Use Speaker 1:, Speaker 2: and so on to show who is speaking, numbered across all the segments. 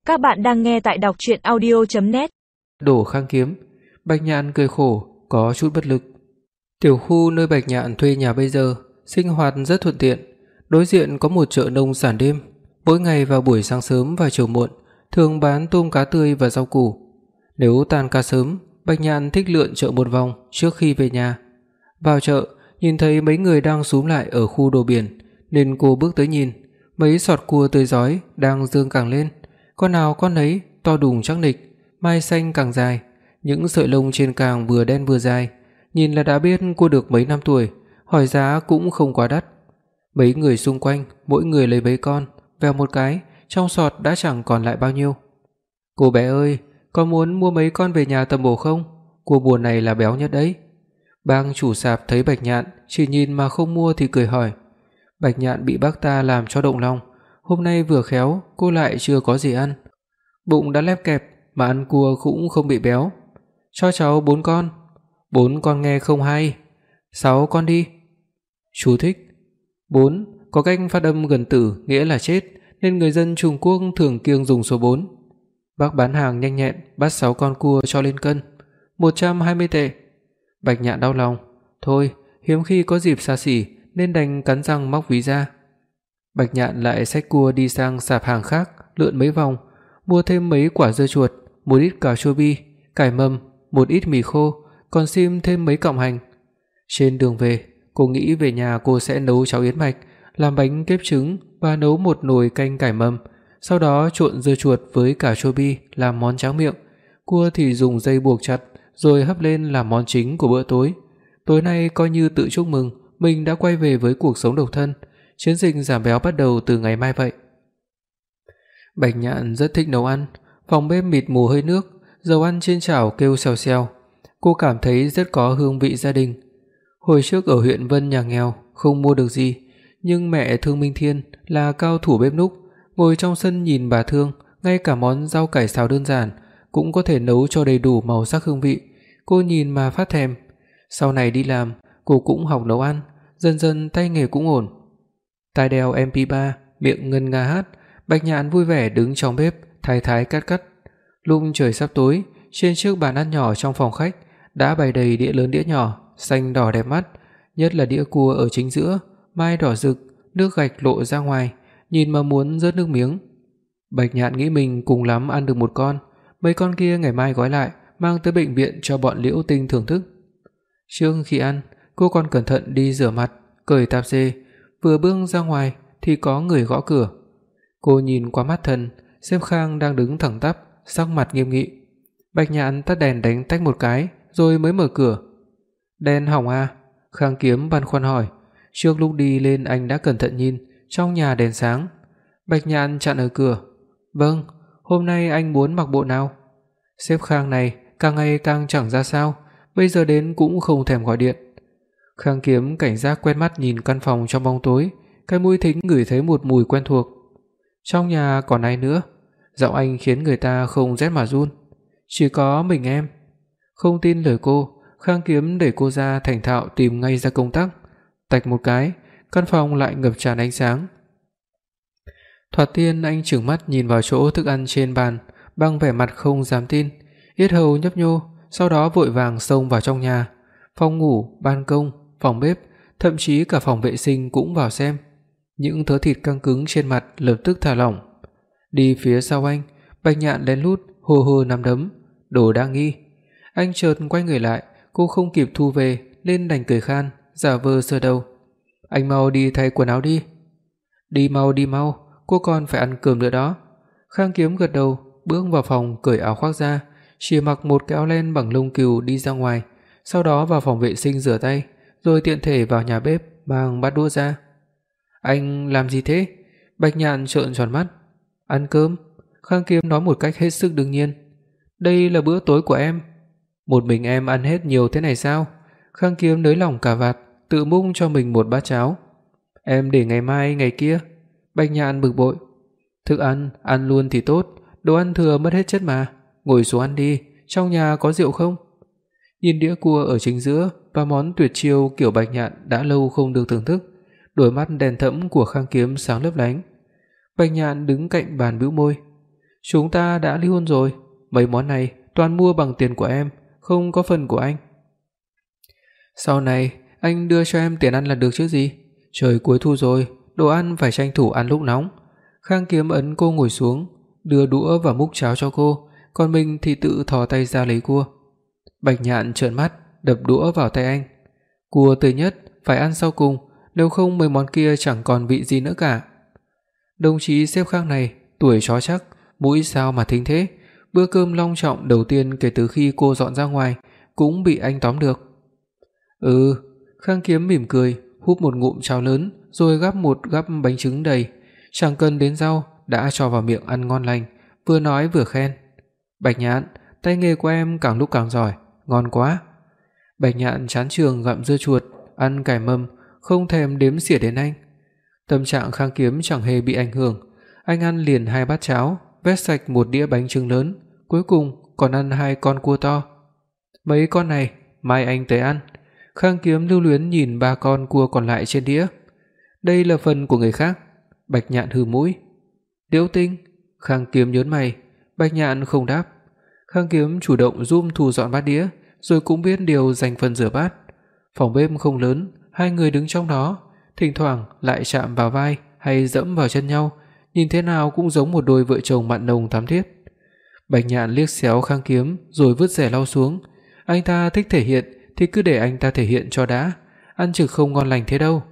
Speaker 1: Các bạn đang nghe tại đọc truyện audio.net.
Speaker 2: Đổ Khang Kiếm. Bạch Nhạn cười khổ, có chút bất lực. Tiểu khu nơi Bạch Nhạn thuê nhà bây giờ, sinh hoạt rất thuận tiện. Đối diện có một chợ nông sản đêm, mỗi ngày vào buổi sáng sớm và chiều muộn, thường bán tôm cá tươi và rau củ. Nếu tan ca sớm, Bạch Nhạn thích lượn chợ một vòng trước khi về nhà. Vào chợ, nhìn thấy mấy người đang xúm lại ở khu đồ biển, nên cô bước tới nhìn, mấy sọt cua tươi rói đang dương càng lên, con nào con nấy to đùng chắc nịch, mai xanh càng dài, những sợi lông trên càng vừa đen vừa dài, nhìn là đã biết cua được mấy năm tuổi, hỏi giá cũng không quá đắt. Mấy người xung quanh, mỗi người lấy mấy con, vèo một cái, trong sọt đã chẳng còn lại bao nhiêu. "Cô bé ơi, có muốn mua mấy con về nhà tầm bổ không? Cua buồn này là béo nhất đấy." Bang chủ sạp thấy Bạch Nhạn chỉ nhìn mà không mua thì cười hỏi. Bạch Nhạn bị bác ta làm cho động lòng, hôm nay vừa khéo cô lại chưa có gì ăn, bụng đã lép kẹp mà ăn cua cũng không bị béo. "Cho cháu 4 con." "4 con nghe không hay." "6 con đi." Chú thích: 4 có cách phát âm gần tử nghĩa là chết, nên người dân Trung Quốc thường kiêng dùng số 4. Bác bán hàng nhanh nhẹn bắt 6 con cua cho lên cân, 120 tệ. Bạch Nhạn đau lòng, thôi, hiếm khi có dịp xa xỉ nên đành cắn răng móc ví ra. Bạch Nhạn lại xách cua đi sang sạp hàng khác, lượn mấy vòng, mua thêm mấy quả dưa chuột, một ít cà chua bi, cải mầm, một ít mì khô, còn xiêm thêm mấy cọng hành. Trên đường về, cô nghĩ về nhà cô sẽ nấu cháo yến mạch, làm bánh kếp trứng và nấu một nồi canh cải mầm, sau đó trộn dưa chuột với cà chua bi làm món tráng miệng, cua thì dùng dây buộc chặt rồi hấp lên làm món chính của bữa tối. Tối nay coi như tự chúc mừng mình đã quay về với cuộc sống độc thân, chiến dịch giảm béo bắt đầu từ ngày mai vậy. Bạch Nhạn rất thích nấu ăn, phòng bếp mịt mù hơi nước, dầu ăn trên chảo kêu xèo xèo, cô cảm thấy rất có hương vị gia đình. Hồi trước ở huyện Vân nhà nghèo, không mua được gì, nhưng mẹ Thương Minh Thiên là cao thủ bếp núc, ngồi trong sân nhìn bà Thương, ngay cả món rau cải xào đơn giản cũng có thể nấu cho đầy đủ màu sắc hương vị, cô nhìn mà phát thèm. Sau này đi làm, cô cũng học nấu ăn, dần dần tay nghề cũng ổn. Tai đeo MP3, miệng ngân nga hát, Bạch Nhạn vui vẻ đứng trong bếp thái thái cắt cắt. Lúc trời sắp tối, trên chiếc bàn ăn nhỏ trong phòng khách đã bày đầy đĩa lớn đĩa nhỏ, xanh đỏ đẹp mắt, nhất là đĩa cua ở chính giữa, mai đỏ rực, nước gạch lộ ra ngoài, nhìn mà muốn rớt nước miếng. Bạch Nhạn nghĩ mình cùng lắm ăn được một con, mấy con kia ngày mai gói lại, mang tới bệnh viện cho bọn Liễu Tinh thưởng thức. Trước khi ăn, cô còn cẩn thận đi rửa mặt, cởi tạp dề, vừa bước ra ngoài thì có người gõ cửa. Cô nhìn qua mắt thần, Sếp Khang đang đứng thẳng tắp, sắc mặt nghiêm nghị. Bạch Nhạn tắt đèn đánh tách một cái, rồi mới mở cửa. "Đèn hỏng à?" Khang Kiếm băn khoăn hỏi. Trước lúc đi lên anh đã cẩn thận nhìn, trong nhà đèn sáng. Bạch Nhạn chặn ở cửa. "Vâng, hôm nay anh muốn mặc bộ nào?" Sếp Khang này càng ngày càng chẳng ra sao, bây giờ đến cũng không thèm gọi điện. Khang Kiếm cảnh giác quét mắt nhìn căn phòng trong bóng tối, cái mũi thính ngửi thấy một mùi quen thuộc. "Trong nhà còn ai nữa?" Giọng anh khiến người ta không rét mà run. "Chỉ có mình em." Không tin lời cô, Khang Kiếm đẩy cô ra thành thạo tìm ngay ra công tắc. Tạch một cái, căn phòng lại ngập tràn ánh sáng. Thoạt tiên anh trừng mắt nhìn vào chỗ thức ăn trên bàn, bằng vẻ mặt không dám tin, yết hầu nhấp nhô, sau đó vội vàng xông vào trong nhà, phòng ngủ, ban công, phòng bếp, thậm chí cả phòng vệ sinh cũng vào xem. Những thớ thịt căng cứng trên mặt lập tức thả lỏng. Đi phía sau anh, Bạch Nhạn lén lút hô hô nắm đấm, đồ đa nghi. Anh chợt quay người lại, cô không kịp thu về nên đành cười khan, giả vờ sờ đầu. "Anh mau đi thay quần áo đi." Đi mau, cô còn phải ăn cơm nữa đó." Khang Kiếm gật đầu, bước vào phòng cởi áo khoác ra, chỉ mặc một cái áo len bằng lông cừu đi ra ngoài, sau đó vào phòng vệ sinh rửa tay, rồi tiện thể vào nhà bếp mang bát đũa ra. "Anh làm gì thế?" Bạch Nhạn trợn tròn mắt. "Ăn cơm." Khang Kiếm nói một cách hết sức đương nhiên. "Đây là bữa tối của em." "Một mình em ăn hết nhiều thế này sao?" Khang Kiếm nới lỏng cà vạt, tự múc cho mình một bát cháo. "Em để ngày mai ngày kia." Bạch Nhạn bực bội. "Thức ăn luôn thì tốt, đồ ăn thừa mất hết chất mà. Ngồi xuống ăn đi, trong nhà có rượu không?" Nhìn đĩa cua ở chính giữa và món tuyệt chiêu kiểu Bạch Nhạn đã lâu không được thưởng thức, đôi mắt đen thẫm của Khang Kiếm sáng lấp lánh. Bạch Nhạn đứng cạnh bàn bĩu môi. Chúng ta đã ly hôn rồi, mấy món này toàn mua bằng tiền của em, không có phần của anh. Sau này anh đưa cho em tiền ăn là được chứ gì. Trời cuối thu rồi, đồ ăn phải tranh thủ ăn lúc nóng. Khang Kiếm ấn cô ngồi xuống, đưa đũa và múc cháo cho cô, còn mình thì tự thò tay ra lấy cua. Bạch Nhạn trợn mắt, đập đũa vào tay anh. Cua tươi nhất phải ăn sau cùng, nếu không mấy món kia chẳng còn vị gì nữa cả. Đồng chí sếp Khang này, tuổi chó chắc, mũi sao mà thính thế, bữa cơm long trọng đầu tiên kể từ khi cô dọn ra ngoài cũng bị anh tóm được. Khang Kiếm mỉm cười, húp một ngụm cháo lớn rồi gắp một gắp bánh trứng đầy, chẳng cần đến rau đã cho vào miệng ăn ngon lành, vừa nói vừa khen. Bạch Nhạn, tay nghề của em càng lúc càng giỏi, ngon quá. Bạch Nhạn chán trường gặm dưa chuột, ăn cải mâm, không thèm đếm xỉa đến anh. Tâm trạng Khang Kiếm chẳng hề bị ảnh hưởng, anh ăn liền 2 bát cháo, vét sạch một đĩa bánh chưng lớn, cuối cùng còn ăn 2 con cua to. Mấy con này mai anh tới ăn. Khang Kiếm lưu luyến nhìn 3 con cua còn lại trên đĩa. Đây là phần của người khác. Bạch Nhạn hừ mũi. Liễu Tinh. Khang Kiếm nhớn mày. Bạch Nhạn không đáp. Khang Kiếm chủ động giúp thu dọn bát đĩa, rồi cũng biết điều dành phần rửa bát. Phòng bếp không lớn, hai người đứng trong đó, thỉnh thoảng lại chạm vào vai hay dẫm vào chân nhau, nhìn thế nào cũng giống một đôi vợ chồng mặn nồng thắm thiết. Bạch Nhạn liếc xéo Khang Kiếm rồi vứt rẻ lau xuống. Anh ta thích thể hiện thì cứ để anh ta thể hiện cho đã, ăn trực không ngon lành thế đâu.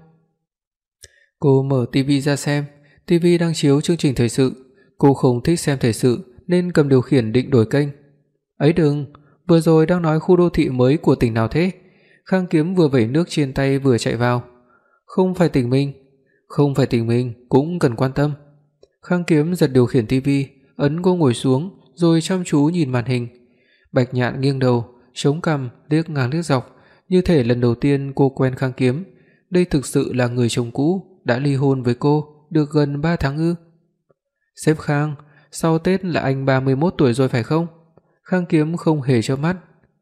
Speaker 2: Cô mở tivi ra xem, tivi đang chiếu chương trình thời sự, cô không thích xem thời sự nên cầm điều khiển định đổi kênh. Ấy đừng, vừa rồi đang nói khu đô thị mới của tỉnh nào thế? Khang Kiếm vừa vẩy nước trên tay vừa chạy vào. Không phải tỉnh mình cũng cần quan tâm. Khang Kiếm giật điều khiển tivi, ấn cô ngồi xuống rồi chăm chú nhìn màn hình. Bạch Nhạn nghiêng đầu, chống cằm, liếc ngang liếc dọc, như thể lần đầu tiên cô quen Khang Kiếm. Đây thực sự là người chồng cũ đã ly hôn với cô được gần 3 tháng ư? Sếp Khang, sau Tết là anh 31 tuổi rồi phải không? Khang Kiếm không hề chớp mắt.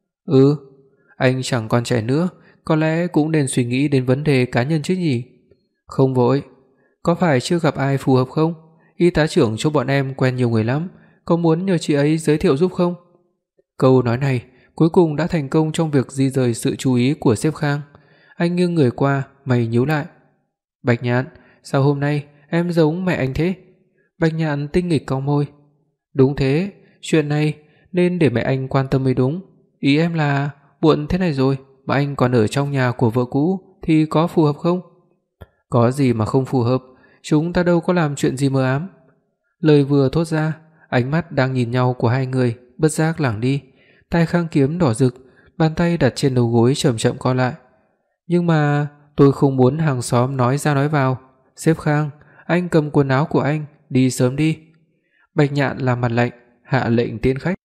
Speaker 2: Anh chẳng còn trẻ nữa, có lẽ cũng nên suy nghĩ đến vấn đề cá nhân chứ nhỉ? Không vội, có phải chưa gặp ai phù hợp không? Y tá trưởng cho bọn em quen nhiều người lắm, có muốn nhờ chị ấy giới thiệu giúp không? Câu nói này cuối cùng đã thành công trong việc di rời sự chú ý của sếp Khang. Anh nghiêng người qua, mày nhíu lại. Bạch Nhạn, sao hôm nay em giống mẹ anh thế? Bạch Nhạn tinh nghịch cong môi. Đúng thế, chuyện này nên để mẹ anh quan tâm mới đúng. Ý em là muộn thế này rồi mà anh còn ở trong nhà của vợ cũ thì có phù hợp không? Có gì mà không phù hợp, chúng ta đâu có làm chuyện gì mờ ám. Lời vừa thốt ra, ánh mắt đang nhìn nhau của hai người bất giác lảng đi. Tai Khang Kiếm đỏ rực, bàn tay đặt trên đầu gối chậm chậm co lại. Nhưng mà tôi không muốn hàng xóm nói ra nói vào. Sếp Khang, anh cầm quần áo của anh, đi sớm đi. Bạch Nhạn làm mặt lạnh, hạ lệnh tiễn khách.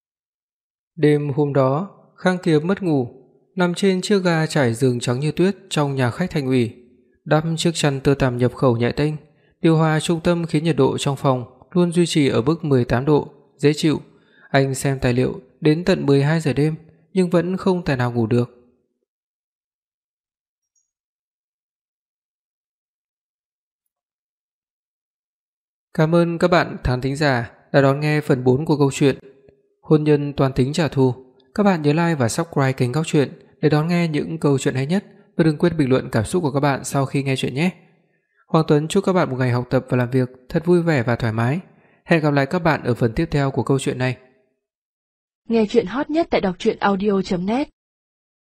Speaker 2: Đêm hôm đó, Khang Kiếm mất ngủ, nằm trên chiếc ga trải giường trắng như tuyết trong nhà khách thành ủy, đắp chiếc chăn tơ tằm nhập khẩu nhẹ tênh, điều hòa trung tâm khiến nhiệt độ trong phòng luôn duy trì ở mức 18 độ, dễ chịu. Anh xem tài liệu đến tận 12 giờ đêm nhưng vẫn không tài nào ngủ được. Cảm ơn các bạn khán thính giả đã đón nghe phần 4 của câu chuyện Hôn nhân toàn tính trả thù. Các bạn nhớ like và subscribe kênh Góc Truyện để đón nghe những câu chuyện hay nhất và đừng quên bình luận cảm xúc của các bạn sau khi nghe chuyện nhé. Hoàng Tuấn chúc các bạn một ngày học tập và làm việc thật vui vẻ và thoải mái. Hẹn gặp lại các bạn ở phần tiếp theo của câu chuyện này.
Speaker 1: Nghe chuyện hot nhất tại đọc truyện audio.net